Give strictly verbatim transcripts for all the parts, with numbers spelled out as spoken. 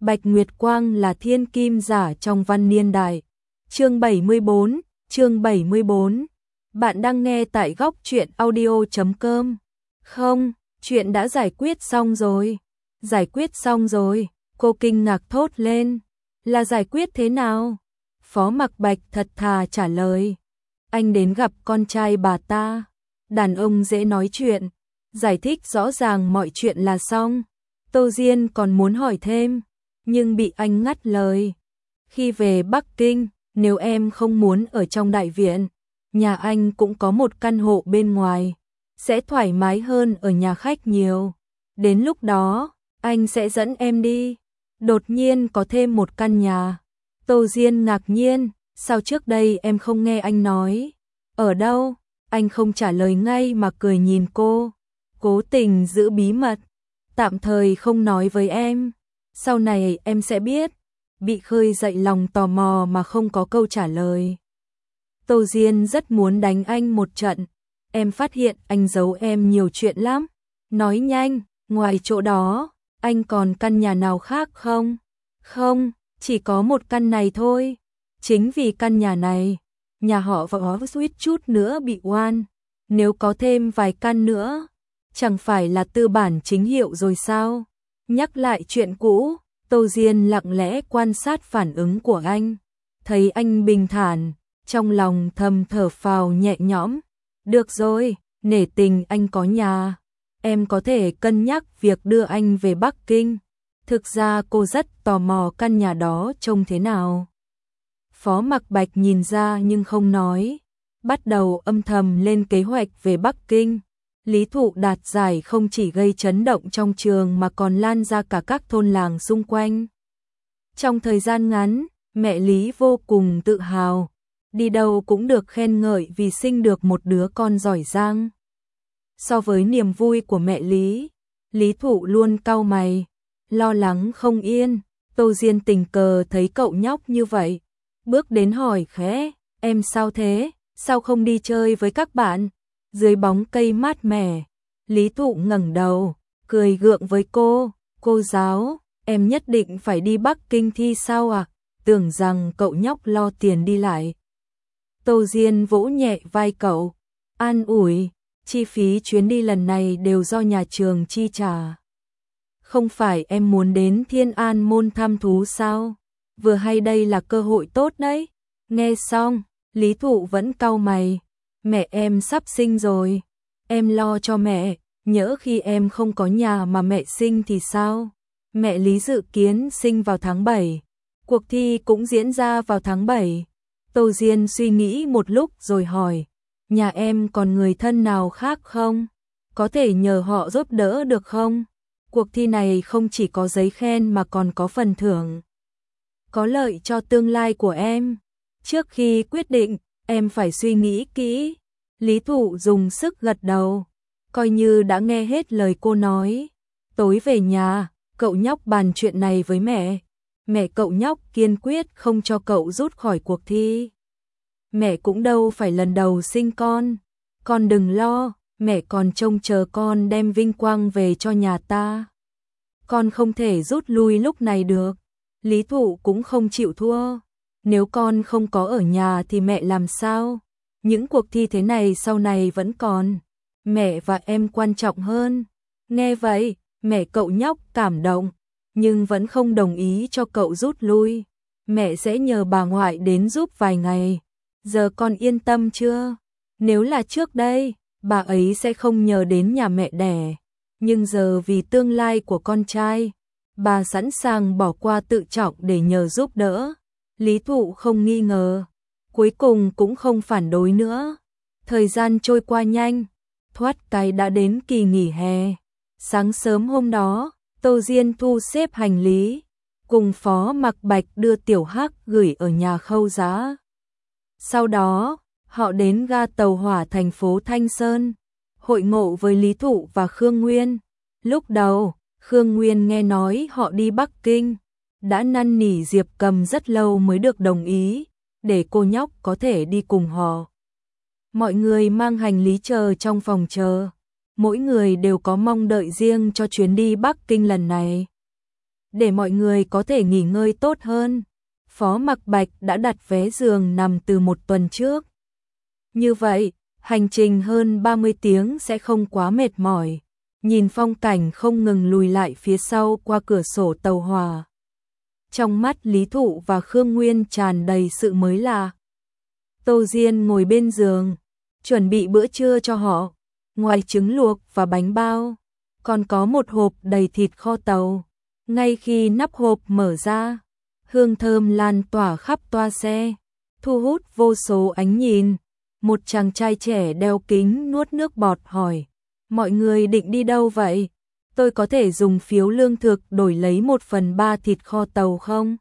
Bạch Nguyệt Quang là thiên kim giả trong văn niên đại. Chương bảy mươi bốn, chương bảy mươi bốn. Bạn đang nghe tại góc truyện audio chấm com. Không, chuyện đã giải quyết xong rồi. Giải quyết xong rồi, cô kinh ngạc thốt lên. Là giải quyết thế nào? Phó Mặc Bạch thật thà trả lời. Anh đến gặp con trai bà ta. Đàn ông dễ nói chuyện. Giải thích rõ ràng mọi chuyện là xong. Tô Diên còn muốn hỏi thêm, nhưng bị anh ngắt lời. Khi về Bắc Kinh, nếu em không muốn ở trong đại viện, nhà anh cũng có một căn hộ bên ngoài, sẽ thoải mái hơn ở nhà khách nhiều. Đến lúc đó, anh sẽ dẫn em đi. Đột nhiên có thêm một căn nhà. Tô Diên ngạc nhiên, sao trước đây em không nghe anh nói? Ở đâu? Anh không trả lời ngay mà cười nhìn cô, cố tình giữ bí mật. Tạm thời không nói với em, sau này em sẽ biết. Bị khơi dậy lòng tò mò mà không có câu trả lời. Tô Diên rất muốn đánh anh một trận. Em phát hiện anh giấu em nhiều chuyện lắm. Nói nhanh, ngoài chỗ đó, anh còn căn nhà nào khác không? Không, chỉ có một căn này thôi. Chính vì căn nhà này, nhà họ võ suýt chút nữa bị oan. Nếu có thêm vài căn nữa, chẳng phải là tư bản chính hiệu rồi sao? Nhắc lại chuyện cũ, Tô Diên lặng lẽ quan sát phản ứng của anh. Thấy anh bình thản, trong lòng thầm thở phào nhẹ nhõm. Được rồi, nể tình anh có nhà, em có thể cân nhắc việc đưa anh về Bắc Kinh. Thực ra cô rất tò mò căn nhà đó trông thế nào. Phó Mặc Bạch nhìn ra nhưng không nói. Bắt đầu âm thầm lên kế hoạch về Bắc Kinh. Lý Thụ đạt giải không chỉ gây chấn động trong trường mà còn lan ra cả các thôn làng xung quanh. Trong thời gian ngắn, mẹ Lý vô cùng tự hào. Đi đâu cũng được khen ngợi vì sinh được một đứa con giỏi giang. So với niềm vui của mẹ Lý, Lý Thụ luôn cau mày, lo lắng không yên. Tô Diên tình cờ thấy cậu nhóc như vậy, bước đến hỏi khẽ, em sao thế, sao không đi chơi với các bạn? Dưới bóng cây mát mẻ, Lý Thụ ngẩng đầu, cười gượng với cô, cô giáo, em nhất định phải đi Bắc Kinh thi sao à? Tưởng rằng cậu nhóc lo tiền đi lại. Tô Diên vỗ nhẹ vai cậu, an ủi, chi phí chuyến đi lần này đều do nhà trường chi trả. Không phải em muốn đến Thiên An Môn thăm thú sao? Vừa hay đây là cơ hội tốt đấy. Nghe xong, Lý Thụ vẫn cau mày. Mẹ em sắp sinh rồi, em lo cho mẹ, nhỡ khi em không có nhà mà mẹ sinh thì sao? Mẹ Lý dự kiến sinh vào tháng bảy, cuộc thi cũng diễn ra vào tháng bảy. Tô Diên suy nghĩ một lúc rồi hỏi, nhà em còn người thân nào khác không? Có thể nhờ họ giúp đỡ được không? Cuộc thi này không chỉ có giấy khen mà còn có phần thưởng. Có lợi cho tương lai của em. Trước khi quyết định, em phải suy nghĩ kỹ. Lý Thụ dùng sức gật đầu, coi như đã nghe hết lời cô nói. Tối về nhà, cậu nhóc bàn chuyện này với mẹ. Mẹ cậu nhóc kiên quyết không cho cậu rút khỏi cuộc thi. Mẹ cũng đâu phải lần đầu sinh con. Con đừng lo, mẹ còn trông chờ con đem vinh quang về cho nhà ta. Con không thể rút lui lúc này được. Lý Thụ cũng không chịu thua. Nếu con không có ở nhà thì mẹ làm sao? Những cuộc thi thế này sau này vẫn còn. Mẹ và em quan trọng hơn. Nghe vậy, mẹ cậu nhóc cảm động, nhưng vẫn không đồng ý cho cậu rút lui. Mẹ sẽ nhờ bà ngoại đến giúp vài ngày. Giờ con yên tâm chưa? Nếu là trước đây, bà ấy sẽ không nhờ đến nhà mẹ đẻ. Nhưng giờ vì tương lai của con trai, bà sẵn sàng bỏ qua tự trọng để nhờ giúp đỡ. Lý Thụ không nghi ngờ, cuối cùng cũng không phản đối nữa. Thời gian trôi qua nhanh, thoát cái đã đến kỳ nghỉ hè. Sáng sớm hôm đó, Tô Diên thu xếp hành lý, cùng Phó Mặc Bạch đưa Tiểu Hắc gửi ở nhà Khâu Giá. Sau đó, họ đến ga tàu hỏa thành phố Thanh Sơn, hội ngộ với Lý Thụ và Khương Nguyên. Lúc đầu, Khương Nguyên nghe nói họ đi Bắc Kinh, đã năn nỉ Diệp Cầm rất lâu mới được đồng ý, để cô nhóc có thể đi cùng họ. Mọi người mang hành lý chờ trong phòng chờ, mỗi người đều có mong đợi riêng cho chuyến đi Bắc Kinh lần này. để mọi người có thể nghỉ ngơi tốt hơn. Phó Mặc Bạch đã đặt vé giường nằm từ một tuần trước. Như vậy, hành trình hơn ba mươi tiếng sẽ không quá mệt mỏi. Nhìn phong cảnh không ngừng lùi lại phía sau qua cửa sổ tàu hỏa. Trong mắt Lý Thụ và Khương Nguyên tràn đầy sự mới lạ. Tô Diên ngồi bên giường, chuẩn bị bữa trưa cho họ. Ngoài trứng luộc và bánh bao, còn có một hộp đầy thịt kho tàu. Ngay khi nắp hộp mở ra, hương thơm lan tỏa khắp toa xe, thu hút vô số ánh nhìn. Một chàng trai trẻ đeo kính nuốt nước bọt hỏi, mọi người định đi đâu vậy? Tôi có thể dùng phiếu lương thực đổi lấy một phần ba thịt kho tàu không?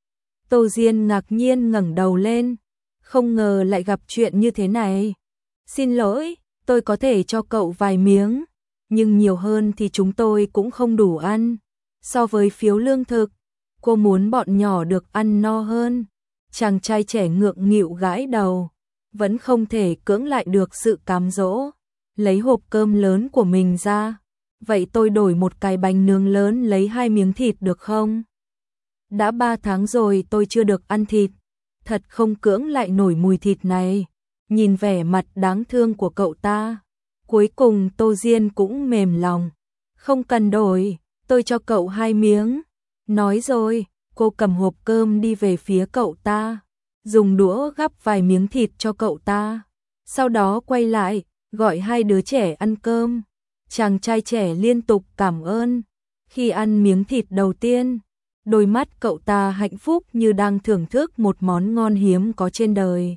Tô Diên ngạc nhiên ngẩng đầu lên, không ngờ lại gặp chuyện như thế này. Xin lỗi, tôi có thể cho cậu vài miếng, nhưng nhiều hơn thì chúng tôi cũng không đủ ăn. So với phiếu lương thực, cô muốn bọn nhỏ được ăn no hơn. Chàng trai trẻ ngượng nghịu gãi đầu, vẫn không thể cưỡng lại được sự cám dỗ. Lấy hộp cơm lớn của mình ra. Vậy tôi đổi một cái bánh nướng lớn lấy hai miếng thịt được không? Đã ba tháng rồi tôi chưa được ăn thịt. Thật không cưỡng lại nổi mùi thịt này. Nhìn vẻ mặt đáng thương của cậu ta. Cuối cùng Tô Diên cũng mềm lòng. Không cần đổi, tôi cho cậu hai miếng. Nói rồi, cô cầm hộp cơm đi về phía cậu ta. Dùng đũa gắp vài miếng thịt cho cậu ta. Sau đó quay lại, gọi hai đứa trẻ ăn cơm. Chàng trai trẻ liên tục cảm ơn. Khi ăn miếng thịt đầu tiên, đôi mắt cậu ta hạnh phúc như đang thưởng thức một món ngon hiếm có trên đời.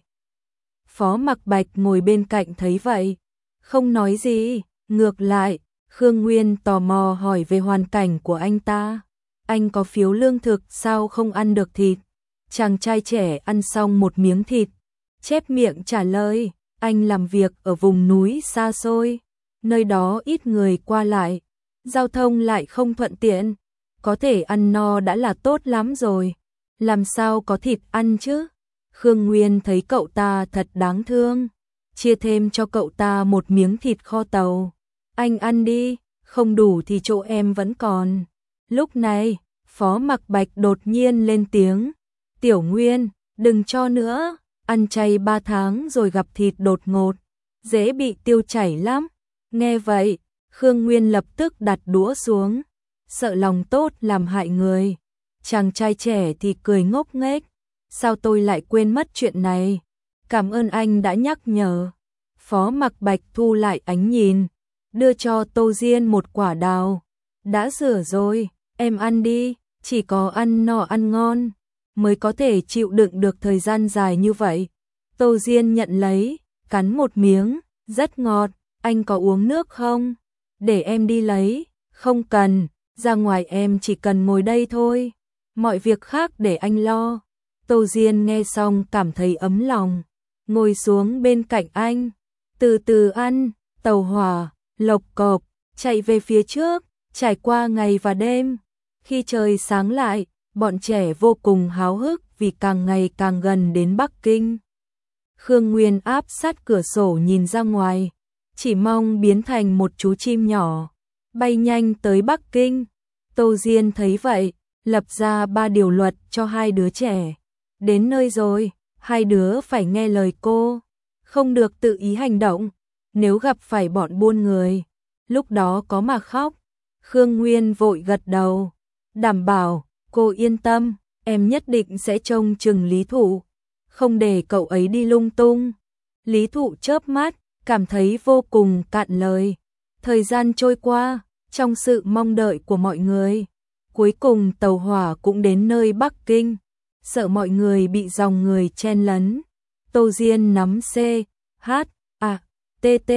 Phó Mặc Bạch ngồi bên cạnh thấy vậy, không nói gì, ngược lại, Khương Nguyên tò mò hỏi về hoàn cảnh của anh ta. Anh có phiếu lương thực sao không ăn được thịt? Chàng trai trẻ ăn xong một miếng thịt, chép miệng trả lời, anh làm việc ở vùng núi xa xôi, nơi đó ít người qua lại, giao thông lại không thuận tiện, có thể ăn no đã là tốt lắm rồi, làm sao có thịt ăn chứ? Khương Nguyên thấy cậu ta thật đáng thương, chia thêm cho cậu ta một miếng thịt kho tàu. Anh ăn đi, không đủ thì chỗ em vẫn còn. Lúc này, Phó Mặc Bạch đột nhiên lên tiếng, Tiểu Nguyên, đừng cho nữa, ăn chay ba tháng rồi gặp thịt đột ngột, dễ bị tiêu chảy lắm. Nghe vậy, Khương Nguyên lập tức đặt đũa xuống, sợ lòng tốt làm hại người. Chàng trai trẻ thì cười ngốc nghếch, sao tôi lại quên mất chuyện này, cảm ơn anh đã nhắc nhở. Phó Mặc Bạch thu lại ánh nhìn, đưa cho Tô Diên một quả đào. Đã rửa rồi, em ăn đi, chỉ có ăn no ăn ngon mới có thể chịu đựng được thời gian dài như vậy. Tô Diên nhận lấy, cắn một miếng, rất ngọt, anh có uống nước không? Để em đi lấy, không cần, ra ngoài em chỉ cần ngồi đây thôi, mọi việc khác để anh lo. Tô Diên nghe xong cảm thấy ấm lòng, ngồi xuống bên cạnh anh, từ từ ăn. Tàu hỏa lộc cộc chạy về phía trước, trải qua ngày và đêm. Khi trời sáng lại, bọn trẻ vô cùng háo hức vì càng ngày càng gần đến Bắc Kinh. Khương Nguyên áp sát cửa sổ nhìn ra ngoài, chỉ mong biến thành một chú chim nhỏ, bay nhanh tới Bắc Kinh. Tô Diên thấy vậy, lập ra ba điều luật cho hai đứa trẻ. Đến nơi rồi, hai đứa phải nghe lời cô, không được tự ý hành động. Nếu gặp phải bọn buôn người, lúc đó có mà khóc. Khương Nguyên vội gật đầu, đảm bảo, cô yên tâm, em nhất định sẽ trông chừng Lý Thụ, không để cậu ấy đi lung tung. Lý Thụ chớp mắt, cảm thấy vô cùng cạn lời. Thời gian trôi qua, trong sự mong đợi của mọi người, cuối cùng tàu hỏa cũng đến nơi Bắc Kinh. Sợ mọi người bị dòng người chen lấn, Tô Diên nắm C, H, A, T, T,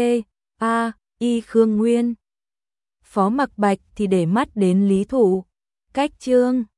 A, I Khương Nguyên. Phó Mặc Bạch thì để mắt đến Lý Thụ. Cách chương